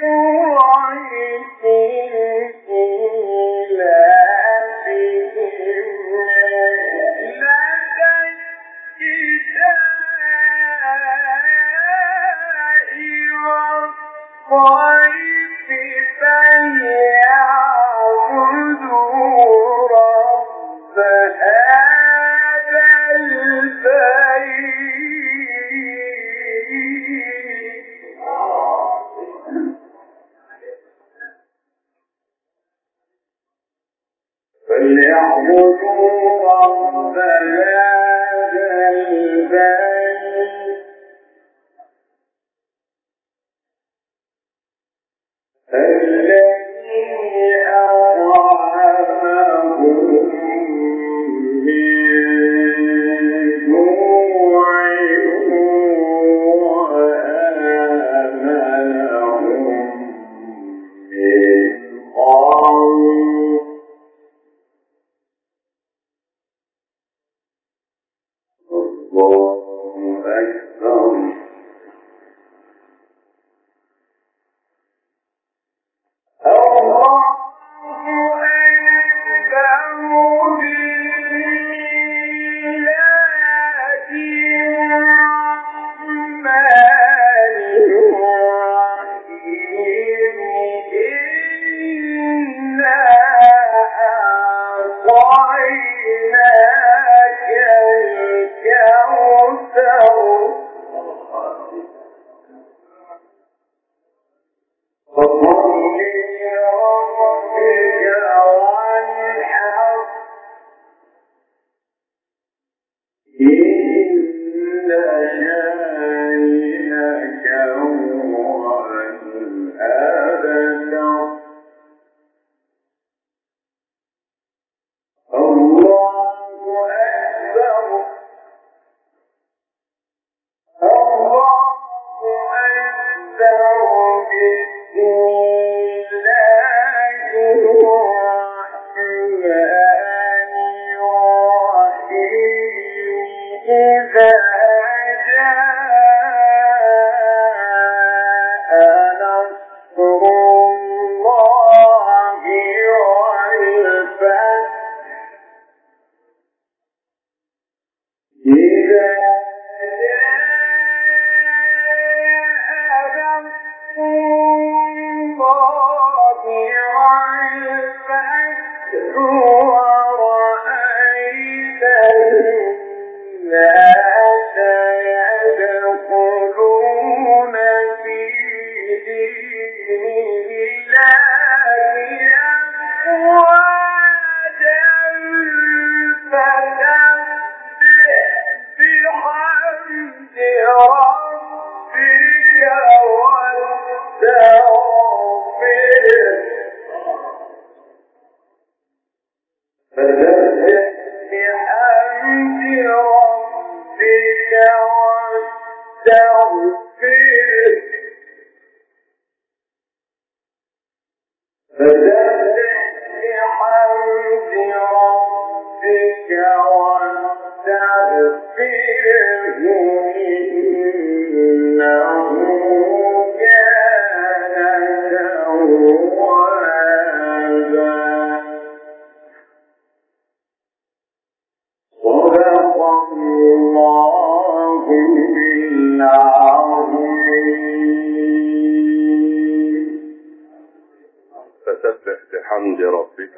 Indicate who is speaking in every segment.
Speaker 1: فسبح بحمد ربك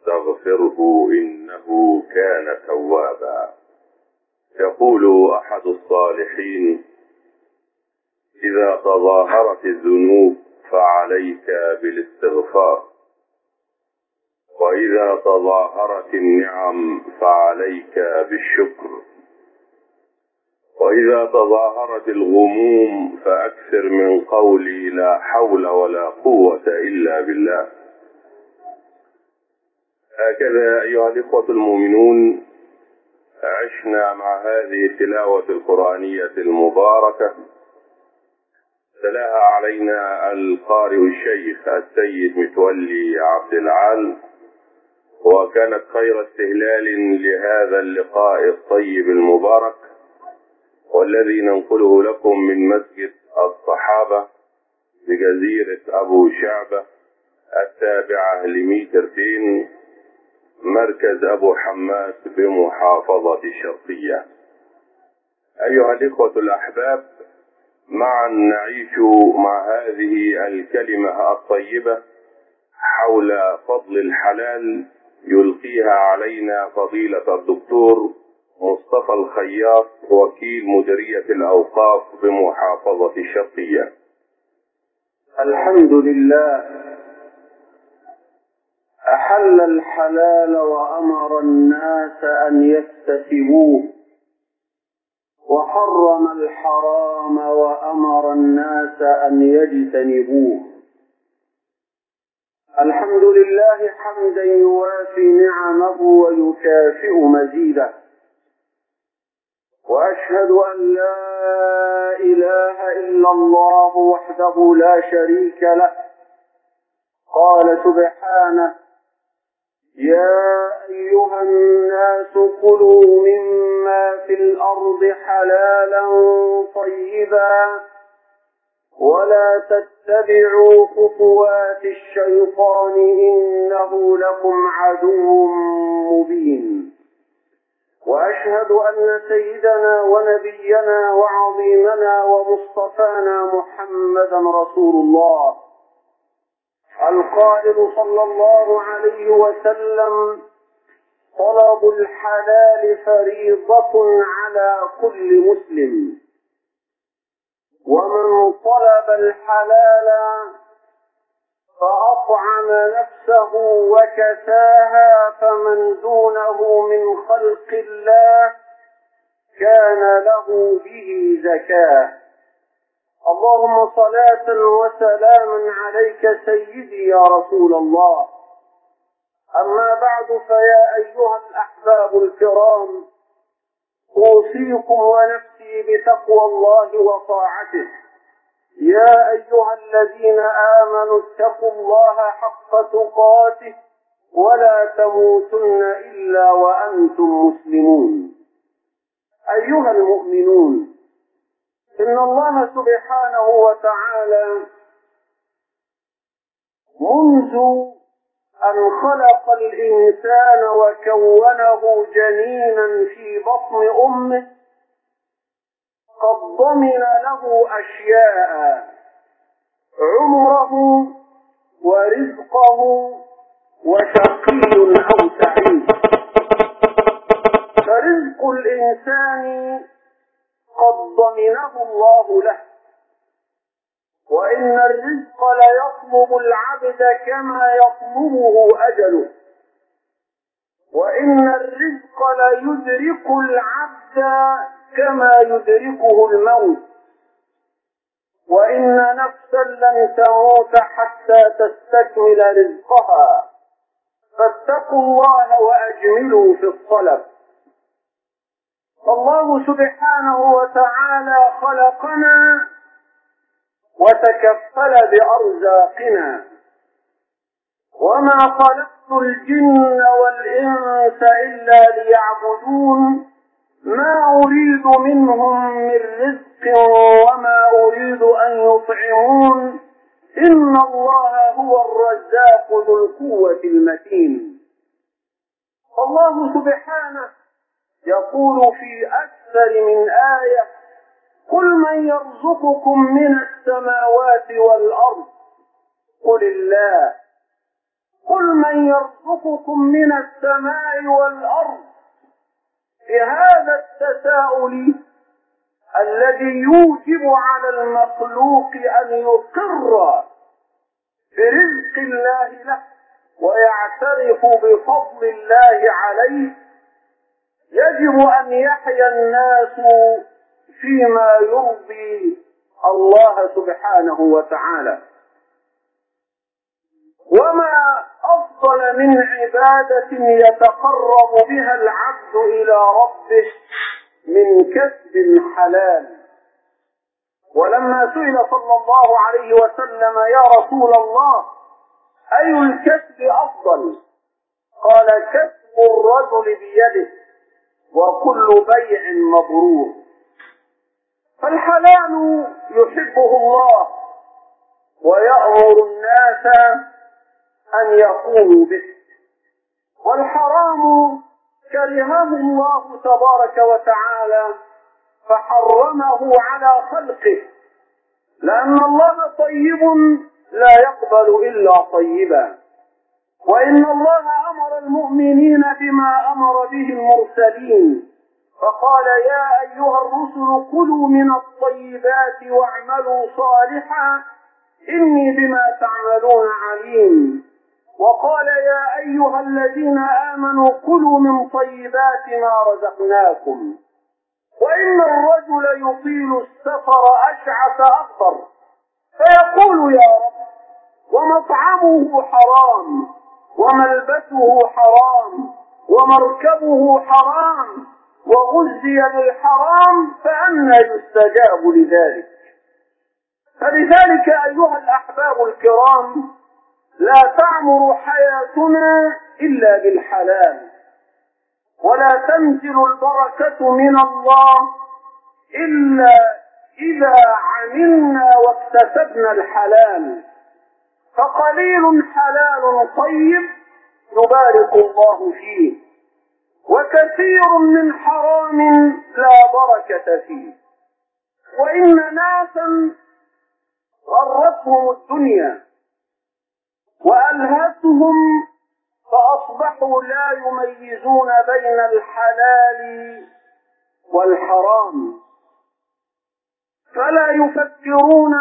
Speaker 1: واستغفره إنه كان توابا. يقول أحد الصالحين: إذا تظاهرت الذنوب فعليك بالاستغفار، وإذا تظاهرت النعم فعليك بالشكر، وإذا تظاهرت الغموم فأكثر من قولي لا حول ولا قوة إلا بالله. هكذا أيها الإخوة المؤمنون عشنا مع هذه التلاوة القرآنية المباركة تلاها علينا القارئ الشيخ السيد متولي عبد العال، وكانت خير استهلال لهذا اللقاء الطيب المبارك، والذي ننقله لكم من مسجد الصحابة بجزيرة أبو شعبة التابعة لميترتين، مركز أبو حماس بمحافظة الشرقية. أيها الإخوة الأحباب، معا نعيش مع هذه الكلمة الطيبة حول فضل الحلال يلقيها علينا فضيلة الدكتور مصطفى الخياط، وكيل مديرية الأوقاف بمحافظة الشرقية.
Speaker 2: الحمد لله، أحل الحلال وأمر الناس أن يكتسبوه، وحرم الحرام وأمر الناس أن يجتنبوه. الحمد لله حمدا يوافي نعمه ويكافئ مزيده، وأشهد أن لا إله إلا الله وحده لا شريك له. قال سبحانه: يا أيها الناس كلوا مما في الأرض حلالا طيبا ولا تتبعوا خطوات الشيطان إنه لكم عدو مبين. وأشهد أن سيدنا ونبينا وعظيمنا ومصطفانا محمدا رسول الله، القائل صلى الله عليه وسلم: طلب الحلال فريضة على كل مسلم، ومن طلب الحلال فأطعم نفسه وكساها فمن دونه من خلق الله كان له به زكاة. اللهم صلاة وسلاما عليك سيدي يا رسول الله. أما بعد، فيا أيها الأحباب الكرام، أوصيكم ونفسي بتقوى الله وطاعته. يا أيها الذين آمنوا اتقوا الله حق تقاته ولا تموتن إلا وأنتم مسلمون. أيها المؤمنون، إن الله سبحانه وتعالى منذ أن خلق الإنسان وكونه جنينا في بطن أمه قد ضمن له أشياء: عمره ورزقه وشقي أو سعيد. فرزق الإنسان قد ضمنه الله له، وإن الرزق ليطلب العبد كما يطلبه أجله، وإن الرزق ليدرك العبد كما يدركه الموت، وإن نفسا لن تموت حتى تستكمل رزقها، فاتقوا الله وأجملوا في الطلب. الله سبحانه وتعالى خلقنا وتكفل بأرزاقنا، وما خلقت الجن والإنس إلا ليعبدون، ما أريد منهم من رزق وما أريد أن يطعمون، إن الله هو الرزاق ذو القوة المتين. الله سبحانه يقول في أكثر من آية: قل من يرزقكم من السماوات والأرض قل الله. قل من يرزقكم من السماء والأرض. بهذا التساؤل الذي يوجب على المخلوق أن يقر برزق الله له ويعترف بفضل الله عليه، يجب أن يحيا الناس فيما يرضي الله سبحانه وتعالى. وما أفضل من عبادة يتقرب بها العبد إلى ربه من كسب حلال. ولما سئل صلى الله عليه وسلم: يا رسول الله، أي الكسب أفضل؟ قال: كسب الرجل بيده، وكل بيع مبرور. فالحلال يحبه الله ويأمر الناس أن يقوموا به. والحرام كرهه الله تبارك وتعالى فحرمه على خلقه، لأن الله طيب لا يقبل إلا طيبا. وإن الله أمر المؤمنين بما أمر به المرسلين، فقال يا أيها الرسل كلوا من الطيبات واعملوا صالحا إني بما تعملون عليم. وقال يا أيها الذين آمنوا كلوا من طيبات ما رزقناكم. وإن الرجل يطيل السفر أشعث أغبر فيقول يا رب ومطعمه حرام وملبسه حرام ومركبه حرام وغذي بالحرام فأنى يستجاب لذلك. فلذلك أيها الأحباب الكرام لا تعمر حياتنا إلا بالحلال، ولا تنزل البركة من الله إلا إذا عملنا واكتسبنا الحلال. فقليل حلال طيب يبارك الله فيه، وكثير من حرام لا بركة فيه. وإن ناسا غرتهم الدنيا وألهتهم فأصبحوا لا يميزون بين الحلال والحرام، فلا يفكرون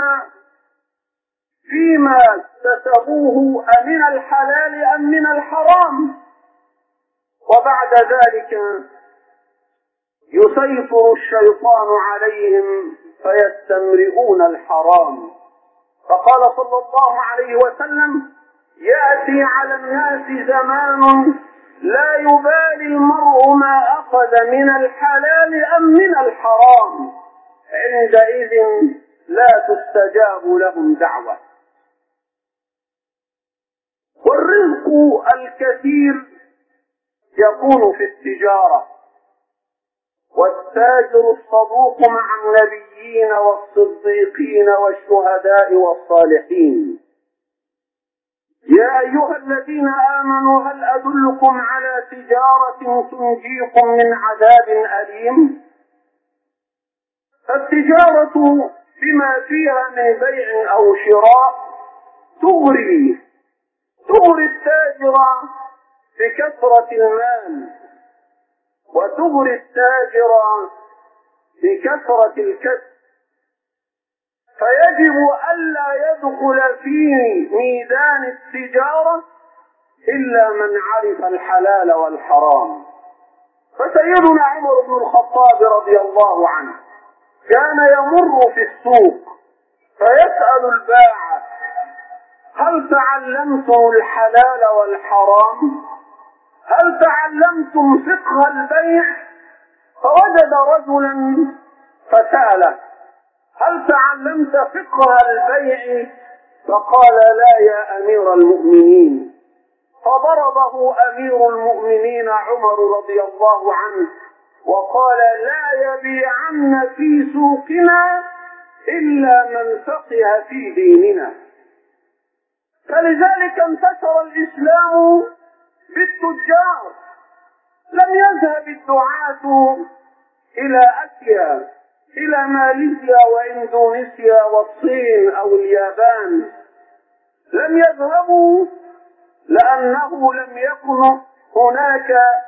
Speaker 2: فيما اكتسبوه أمن الحلال أم من الحرام. وبعد ذلك يسيطر الشيطان عليهم فيستمرئون الحرام. فقال صلى الله عليه وسلم يأتي على الناس زمان لا يبالي المرء ما أخذ من الحلال أم من الحرام، عندئذ لا تستجاب لهم دعوة. والرزق الكثير يكون في التجارة، والتاجر الصدوق مع النبيين والصديقين والشهداء والصالحين. يا أيها الذين آمنوا هل أدلكم على تجارة تنجيكم من عذاب أليم؟ فالتجارة بما فيها من بيع أو شراء تغري التاجر بكثرة المال، وتغري التاجر بكثرة الكسب، فيجب ألا يدخل في ميدان التجارة إلا من عرف الحلال والحرام. فسيدنا عمر بن الخطاب رضي الله عنه كان يمر في السوق فيسأل البائع هل تعلمتم الحلال والحرام؟ هل تعلمتم فقه البيع؟ فوجد رجلا فسأله هل تعلمت فقه البيع؟ فقال لا يا أمير المؤمنين. فضربه أمير المؤمنين عمر رضي الله عنه وقال لا يبيعن في سوقنا إلا من فقه في ديننا. فلذلك انتشر الإسلام بالتجار. لم يذهب الدعاة إلى آسيا، إلى ماليزيا وإندونيسيا والصين أو اليابان، لم يذهبوا لأنه لم يكن هناك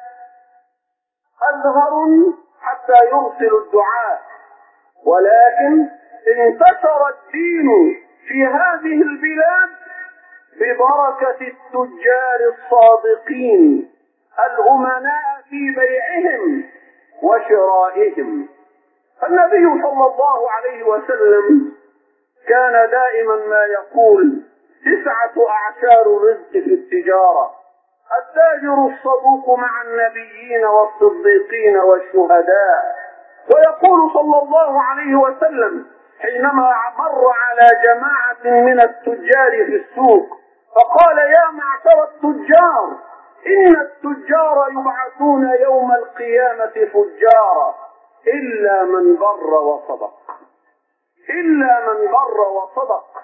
Speaker 2: أزهر حتى يرسل الدعاة، ولكن انتشر الدين في هذه البلاد ببركة التجار الصادقين الأمناء في بيعهم وشرائهم. النبي صلى الله عليه وسلم كان دائما ما يقول 9 أعشار الرزق في التجارة: التاجر الصدوق مع النبيين والصديقين والشهداء. ويقول صلى الله عليه وسلم حينما مر على جماعة من التجار في السوق فقال يا معشر التجار إن التجار يبعثون يوم القيامة فجارا إلا من بر وصدق، إلا من بر وصدق.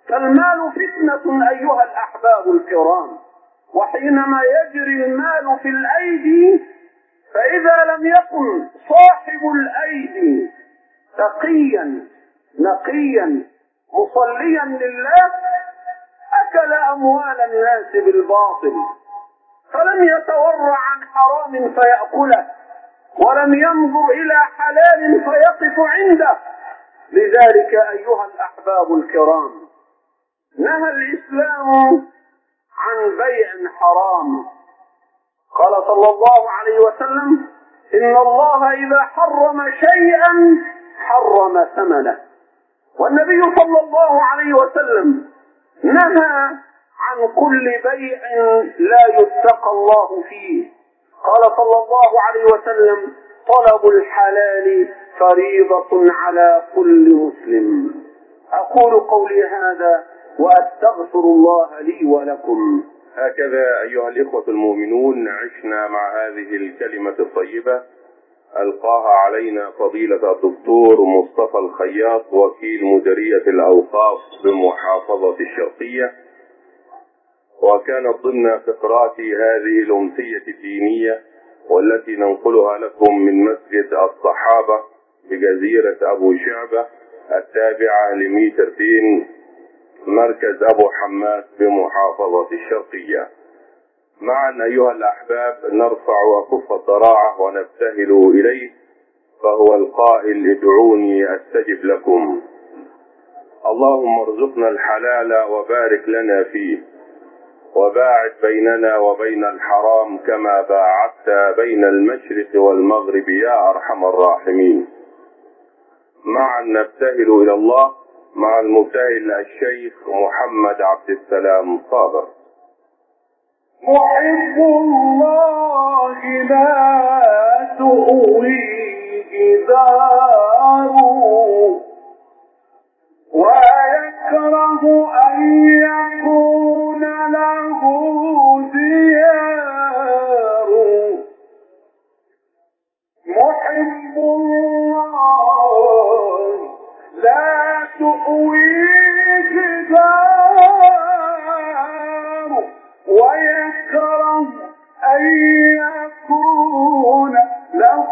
Speaker 2: فالمال فتنة أيها الأحباب الكرام، وحينما يجري المال في الأيدي فإذا لم يكن صاحب الأيدي تقيا نقيا مصليا لله أكل أموال الناس بالباطل، فلم يتورع عن حرام فيأكله، ولم ينظر إلى حلال فيقف عنده. لذلك أيها الأحباب الكرام نهى الإسلام عن بيع حرام. قال صلى الله عليه وسلم: إن الله إذا حرم شيئا حرم ثمنه. والنبي صلى الله عليه وسلم نهى عن كل بيع لا يتقى الله فيه. قال صلى الله عليه وسلم: طلب الحلال فريضة على كل مسلم. أقول قولي هذا وأستغفر الله لي ولكم.
Speaker 1: هكذا أيها الإخوة المؤمنون عشنا مع هذه الكلمة الطيبة ألقاها علينا فضيلة الدكتور مصطفى الخياط وكيل مديرية الأوقاف بمحافظة الشرقية، وكانت ضمن فقرات هذه الأمسية الدينية والتي ننقلها لكم من مسجد الصحابة بجزيرة أبو شعبة التابعة لميترتين مركز أبو حماد بمحافظة الشرقية. معا أيها الأحباب نرفع أكف الضراعة ونبتهل إليه، فهو القائل: ادعوني أستجب لكم. اللهم ارزقنا الحلال وبارك لنا فيه، وباعد بيننا وبين الحرام كما باعدت بين المشرق والمغرب يا أرحم الراحمين. معا نبتهل إلى الله مع المبتهل الشيخ محمد عبد السلام صابر.
Speaker 2: محب الله لا تؤويه داره، ويكره أن يكون له ديار. محب الله لا تؤويه داره، ويكره أن يكون له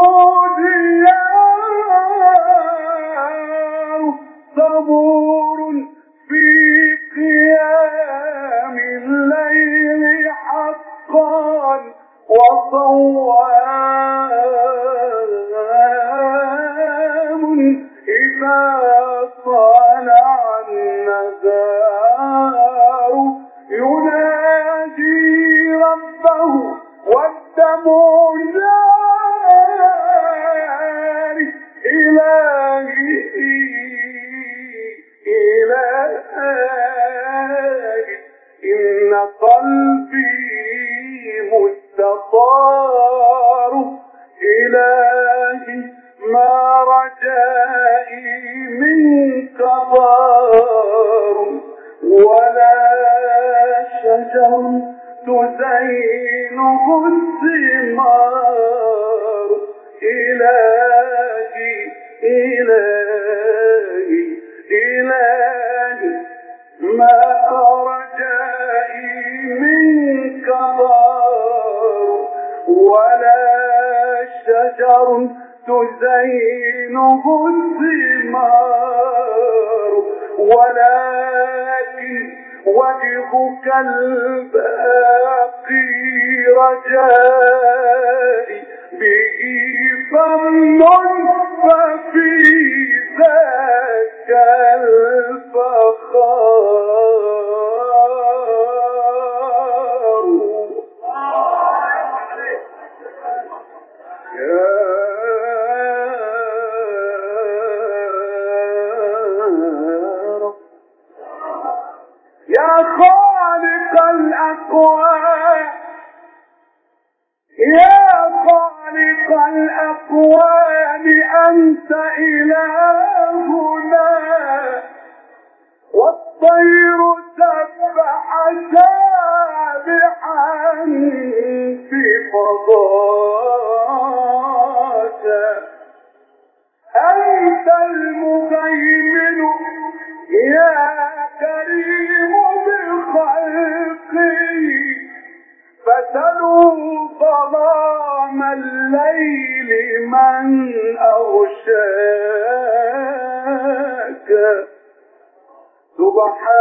Speaker 2: ديار. صبور في قيام الليل حقا، وصوام إذا طلع النهار. ينادي ربه والدمع جاري. إلهي إن قلبي مستطار. إلهي ما رجائي منك ضار، ولا شجر تزينه الثمار. إلهي ما رجائي منك ضار، ولا شجر تزينه الثمار. ولكن وجهك الباقي رجائي، به فضل ففي ذاك الفخار. يا خالق الأكوان، يا خالق الأكوان أنت إلهنا، والطير سبح سابحا في فضاك. أنت المهيمن يا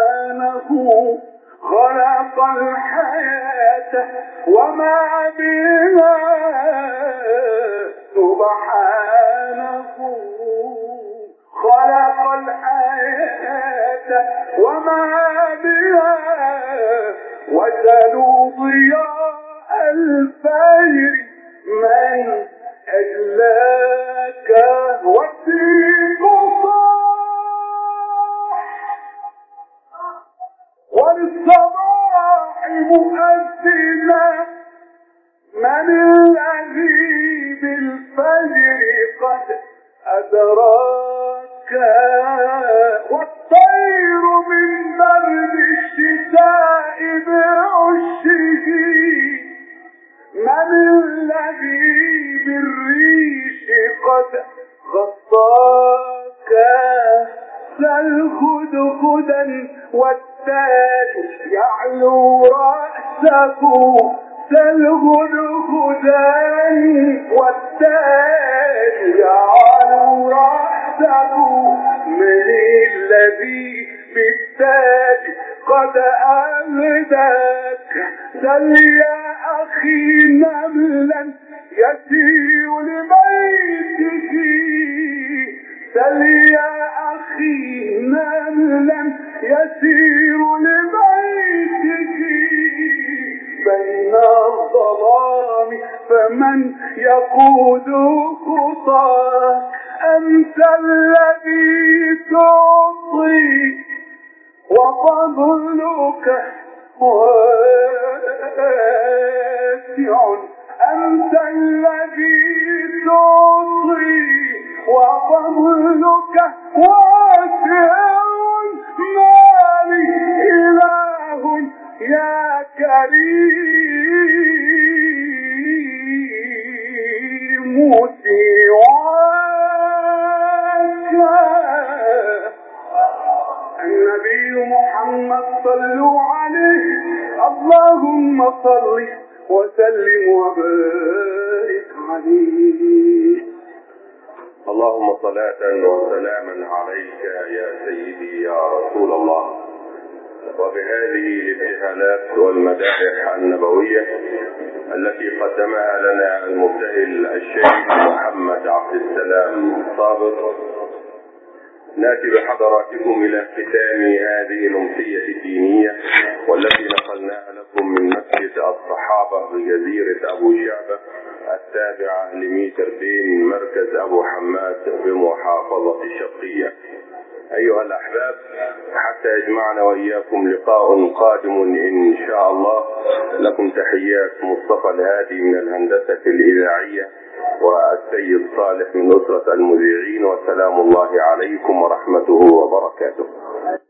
Speaker 2: سبحانه خلق الحياة وما بها سبحانه خلق الحياة وما بها وجلوا ضياء الفجر من أجلاك والدين وللصباح مؤذنا من الذي بالفجر قد أدراك والطير من برد الشتاء بعشه من الذي بالريش قد غطاك سل خدخدا والتاج يعلو رأسه سل خدخدا والتاج يعلو رأسه من الذي بالتاج قد أهداك سل يا أخي نملا يسير لبيته سل يا أخي نملا يسير لبيته بين الظلام فمن يقود خطاك أنت الذي تعطي وفضلك واسع أنت الذي تعطي وفضلك واسع ما لي إله يا كريم سواك النبي محمد صلوا عليه اللهم صل وسلم وبارك عليه.
Speaker 1: اللهم صلاة وسلاما عليك يا سيدي يا رسول الله. وبهذه الابتهالات والمدائح النبوية التي قدمها لنا المبتهل الشيخ محمد عبد السلام صابر نأتي بحضراتكم إلى ختام هذه الأمسية الدينية والتي نقلناها لكم من مسجد الصحابة بجزيرة أبو شعبة التابعة لميتر بين مركز أبو حماد بمحافظة الشرقية. أيها الأحباب، حتى يجمعنا وإياكم لقاء قادم إن شاء الله، لكم تحيات مصطفى الهادي من الهندسة الإذاعية والسيد صالح من أسرة المذيعين، وسلام الله عليكم ورحمته وبركاته.